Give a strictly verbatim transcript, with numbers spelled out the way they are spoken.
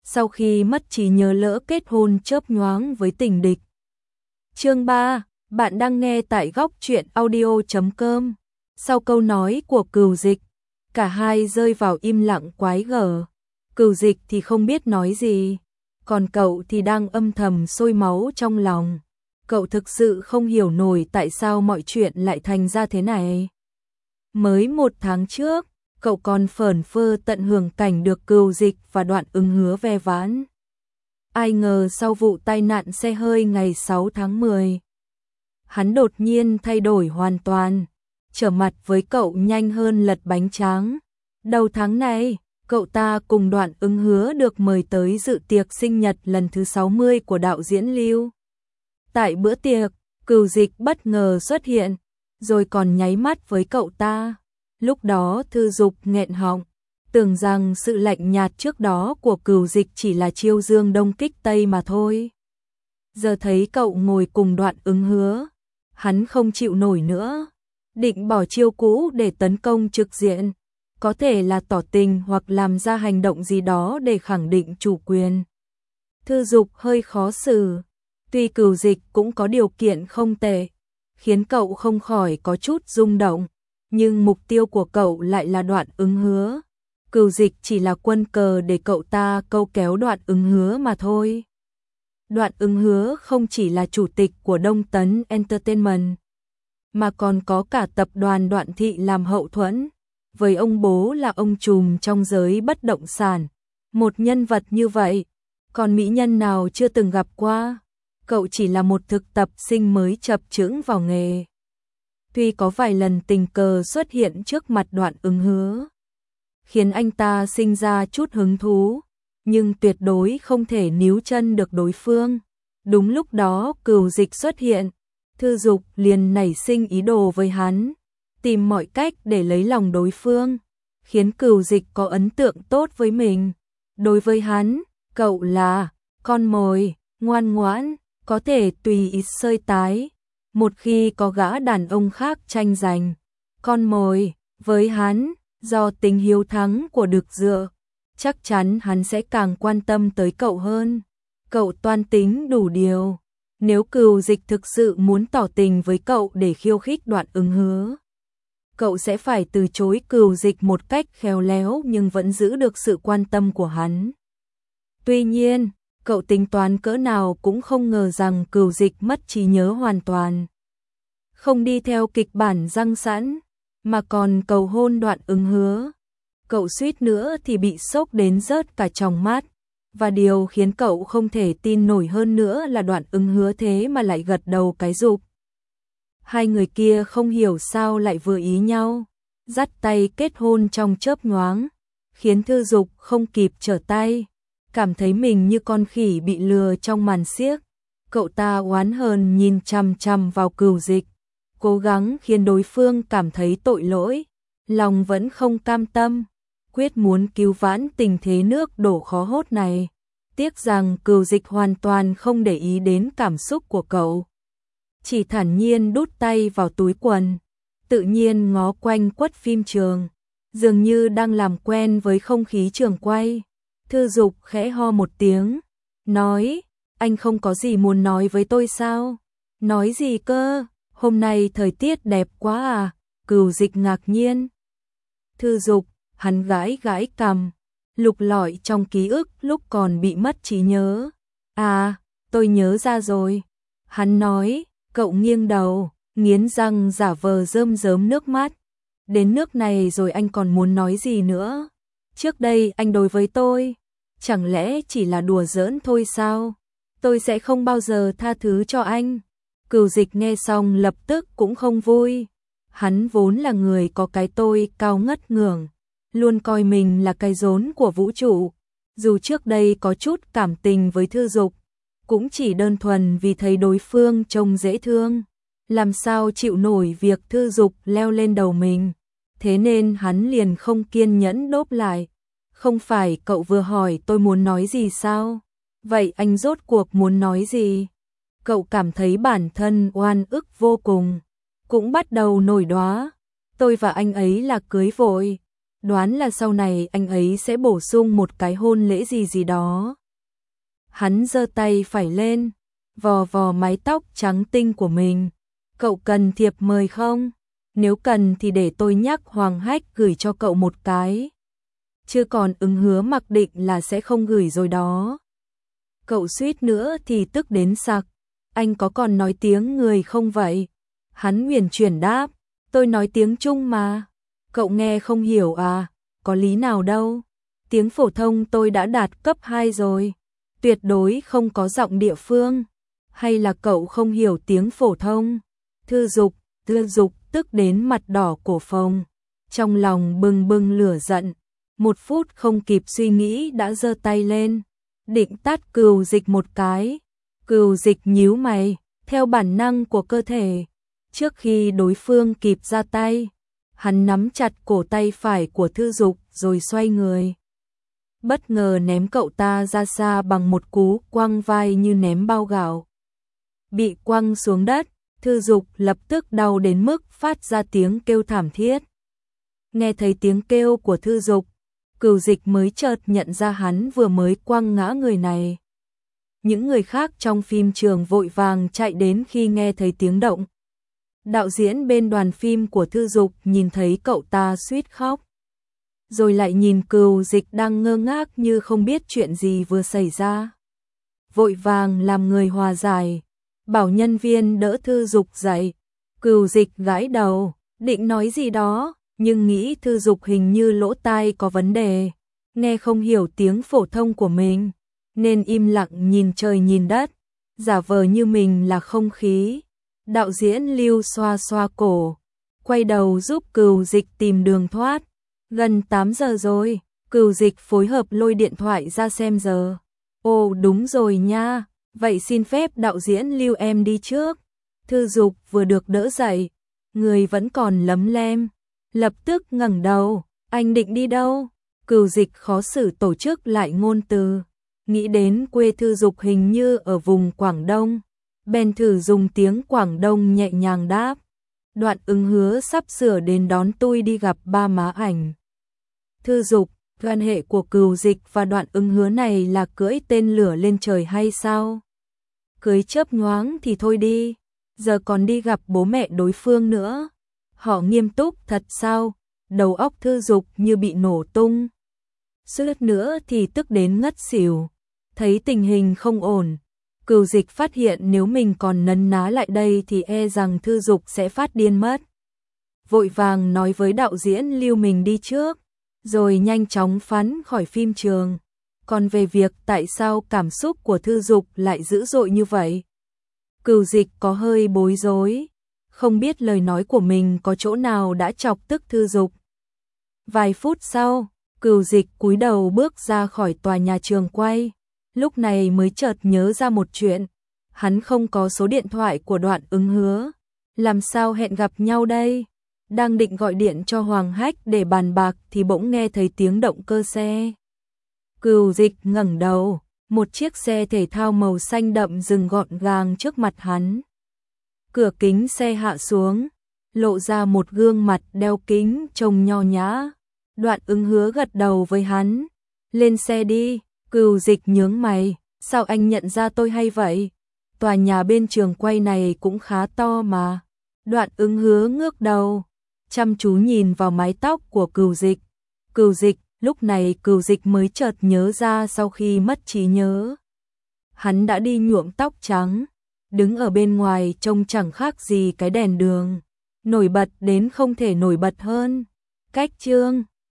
sau khi mất trí nhớ lỡ kết hôn chớp nhoáng với tình địch. Chương ba, bạn đang nghe tại góc truyện audio chấm com. Sau câu nói của Cửu Dịch, cả hai rơi vào im lặng quái gở. Cửu Dịch thì không biết nói gì, còn cậu thì đang âm thầm sôi máu trong lòng. Cậu thực sự không hiểu nổi tại sao mọi chuyện lại thành ra thế này. Mới một tháng trước, cậu còn phởn phơ tận hưởng cảnh được Cửu Dịch và Đoạn Ứng Hứa ve vãn. Ai ngờ sau vụ tai nạn xe hơi ngày sáu tháng mười, hắn đột nhiên thay đổi hoàn toàn, trở mặt với cậu nhanh hơn lật bánh tráng. Đầu tháng này, cậu ta cùng Đoạn Ứng Hứa được mời tới dự tiệc sinh nhật lần thứ sáu mươi của đạo diễn Lưu. Tại bữa tiệc, Cửu Dịch bất ngờ xuất hiện, rồi còn nháy mắt với cậu ta. Lúc đó Thư Dục nghẹn họng, tưởng rằng sự lạnh nhạt trước đó của Cửu Dịch chỉ là chiêu dương đông kích tây mà thôi. Giờ thấy cậu ngồi cùng Đoạn Ứng Hứa, hắn không chịu nổi nữa, định bỏ chiêu cũ để tấn công trực diện, có thể là tỏ tình hoặc làm ra hành động gì đó để khẳng định chủ quyền. Thư Dục hơi khó xử, tuy Cửu Dịch cũng có điều kiện không tệ, khiến cậu không khỏi có chút rung động, nhưng mục tiêu của cậu lại là Đoạn Ứng Hứa. Cửu Dịch chỉ là quân cờ để cậu ta câu kéo Đoạn Ứng Hứa mà thôi. Đoạn Ứng Hứa không chỉ là chủ tịch của Đông Tấn Entertainment, mà còn có cả tập đoàn Đoạn Thị làm hậu thuẫn, với ông bố là ông trùm trong giới bất động sản. Một nhân vật như vậy, còn mỹ nhân nào chưa từng gặp qua. Cậu chỉ là một thực tập sinh mới chập chững vào nghề. Tuy có vài lần tình cờ xuất hiện trước mặt Đoạn Ứng Hứa, khiến anh ta sinh ra chút hứng thú, nhưng tuyệt đối không thể níu chân được đối phương. Đúng lúc đó Cửu Dịch xuất hiện, Thư Dục liền nảy sinh ý đồ với hắn, tìm mọi cách để lấy lòng đối phương, khiến Cửu Dịch có ấn tượng tốt với mình. Đối với hắn, cậu là con mồi, ngoan ngoãn, có thể tùy ý sơi tái, một khi có gã đàn ông khác tranh giành. Con mồi, với hắn, do tính hiếu thắng của Đực Dựa, chắc chắn hắn sẽ càng quan tâm tới cậu hơn. Cậu toan tính đủ điều, nếu Cửu Dịch thực sự muốn tỏ tình với cậu để khiêu khích Đoạn Ứng Hứa, cậu sẽ phải từ chối Cửu Dịch một cách khéo léo nhưng vẫn giữ được sự quan tâm của hắn. Tuy nhiên, cậu tính toán cỡ nào cũng không ngờ rằng Cửu Dịch mất trí nhớ hoàn toàn, không đi theo kịch bản răng sẵn, mà còn cầu hôn Đoạn Ứng Hứa. Cậu suýt nữa thì bị sốc đến rớt cả tròng mắt, và điều khiến cậu không thể tin nổi hơn nữa là Đoạn Ứng Hứa thế mà lại gật đầu cái rụp. Hai người kia không hiểu sao lại vừa ý nhau, dắt tay kết hôn trong chớp nhoáng, khiến Thư Dục không kịp trở tay, cảm thấy mình như con khỉ bị lừa trong màn xiếc. Cậu ta oán hờn nhìn chằm chằm vào Cửu Dịch, cố gắng khiến đối phương cảm thấy tội lỗi, lòng vẫn không cam tâm, quyết muốn cứu vãn tình thế nước đổ khó hốt này. Tiếc rằng Cửu Dịch hoàn toàn không để ý đến cảm xúc của cậu, chỉ thản nhiên đút tay vào túi quần, tự nhiên ngó quanh quất phim trường, dường như đang làm quen với không khí trường quay. Thư Dục khẽ ho một tiếng, nói, anh không có gì muốn nói với tôi sao? Nói gì cơ? Hôm nay thời tiết đẹp quá à? Cửu Dịch ngạc nhiên. Thư Dục, hắn gãi gãi cằm, lục lọi trong ký ức lúc còn bị mất trí nhớ. À, tôi nhớ ra rồi. Hắn nói, cậu nghiêng đầu, nghiến răng giả vờ rơm rớm nước mắt. Đến nước này rồi anh còn muốn nói gì nữa? Trước đây anh đối với tôi, chẳng lẽ chỉ là đùa giỡn thôi sao? Tôi sẽ không bao giờ tha thứ cho anh. Cửu Dịch nghe xong lập tức cũng không vui. Hắn vốn là người có cái tôi cao ngất ngưởng, luôn coi mình là cái rốn của vũ trụ. Dù trước đây có chút cảm tình với Thư Dục, cũng chỉ đơn thuần vì thấy đối phương trông dễ thương, làm sao chịu nổi việc Thư Dục leo lên đầu mình. Thế nên hắn liền không kiên nhẫn đốp lại. Không phải cậu vừa hỏi tôi muốn nói gì sao? Vậy anh rốt cuộc muốn nói gì? Cậu cảm thấy bản thân oan ức vô cùng, cũng bắt đầu nổi đoá. Tôi và anh ấy là cưới vội, đoán là sau này anh ấy sẽ bổ sung một cái hôn lễ gì gì đó. Hắn giơ tay phải lên, vò vò mái tóc trắng tinh của mình. Cậu cần thiệp mời không? Nếu cần thì để tôi nhắc Hoàng Hách gửi cho cậu một cái. Chưa còn ứng hứa mặc định là sẽ không gửi rồi đó. Cậu suýt nữa thì tức đến sặc. Anh có còn nói tiếng người không vậy? Hắn huyền chuyển đáp, tôi nói tiếng Trung mà. Cậu nghe không hiểu à? Có lý nào đâu. Tiếng phổ thông tôi đã đạt cấp hai rồi. Tuyệt đối không có giọng địa phương. Hay là cậu không hiểu tiếng phổ thông? Thư Dục, Thư Dục tức đến mặt đỏ cổ phồng. Trong lòng bừng bừng lửa giận. Một phút không kịp suy nghĩ đã giơ tay lên. Định tát Cừu Dịch một cái. Cừu Dịch nhíu mày, theo bản năng của cơ thể. Trước khi đối phương kịp ra tay, hắn nắm chặt cổ tay phải của Thư Dục rồi xoay người. Bất ngờ ném cậu ta ra xa bằng một cú quăng vai như ném bao gạo. Bị quăng xuống đất, Thư Dục lập tức đau đến mức phát ra tiếng kêu thảm thiết. Nghe thấy tiếng kêu của Thư Dục, Cừu Dịch mới chợt nhận ra hắn vừa mới quăng ngã người này. Những người khác trong phim trường vội vàng chạy đến khi nghe thấy tiếng động. Đạo diễn bên đoàn phim của Thư Dục nhìn thấy cậu ta suýt khóc. Rồi lại nhìn Cừu Dịch đang ngơ ngác như không biết chuyện gì vừa xảy ra. Vội vàng làm người hòa giải, bảo nhân viên đỡ Thư Dục dậy. Cừu Dịch gãi đầu, định nói gì đó, nhưng nghĩ Thư Dục hình như lỗ tai có vấn đề, nghe không hiểu tiếng phổ thông của mình, nên im lặng nhìn trời nhìn đất, giả vờ như mình là không khí. Đạo diễn Lưu xoa xoa cổ, quay đầu giúp Cừu Dịch tìm đường thoát. Gần tám giờ rồi, Cừu Dịch phối hợp lôi điện thoại ra xem giờ. Ồ đúng rồi nha, vậy xin phép đạo diễn Lưu em đi trước. Thư Dục vừa được đỡ dậy, người vẫn còn lấm lem, lập tức ngẩng đầu, anh định đi đâu? Cừu Dịch khó xử tổ chức lại ngôn từ, nghĩ đến quê Thư Dục hình như ở vùng Quảng Đông, bèn thử dùng tiếng Quảng Đông nhẹ nhàng đáp. Đoạn Ứng Hứa sắp sửa đến đón tôi đi gặp ba má ảnh. Thư Dục, quan hệ của Cừu Dịch và Đoạn Ứng Hứa này là cưỡi tên lửa lên trời hay sao? Cưới chớp nhoáng thì thôi đi, giờ còn đi gặp bố mẹ đối phương nữa. Họ nghiêm túc thật sao? Đầu óc Thư Dục như bị nổ tung. Suýt nữa thì tức đến ngất xỉu. Thấy tình hình không ổn, Cừu Dịch phát hiện nếu mình còn nấn ná lại đây thì e rằng Thư Dục sẽ phát điên mất. Vội vàng nói với đạo diễn Lưu mình đi trước, rồi nhanh chóng phán khỏi phim trường. Còn về việc tại sao cảm xúc của Thư Dục lại dữ dội như vậy, Cừu Dịch có hơi bối rối, không biết lời nói của mình có chỗ nào đã chọc tức Thư Dục. Vài phút sau, Cừu Dịch cúi đầu bước ra khỏi tòa nhà trường quay, lúc này mới chợt nhớ ra một chuyện, hắn không có số điện thoại của Đoạn Ứng Hứa, làm sao hẹn gặp nhau đây? Đang định gọi điện cho Hoàng Hách để bàn bạc thì bỗng nghe thấy tiếng động cơ xe. Cừu Dịch ngẩng đầu, một chiếc xe thể thao màu xanh đậm dừng gọn gàng trước mặt hắn. Cửa kính xe hạ xuống, lộ ra một gương mặt đeo kính trông nho nhã. Đoạn Ứng Hứa gật đầu với hắn. Lên xe đi. Cừu Dịch nhướng mày, sao anh nhận ra tôi hay vậy? Tòa nhà bên trường quay này cũng khá to mà. Đoạn Ứng Hứa ngước đầu, chăm chú nhìn vào mái tóc của Cừu Dịch. Cừu Dịch, lúc này Cừu Dịch mới chợt nhớ ra sau khi mất trí nhớ. Hắn đã đi nhuộm tóc trắng, đứng ở bên ngoài trông chẳng khác gì cái đèn đường, nổi bật đến không thể nổi bật hơn. Cách chương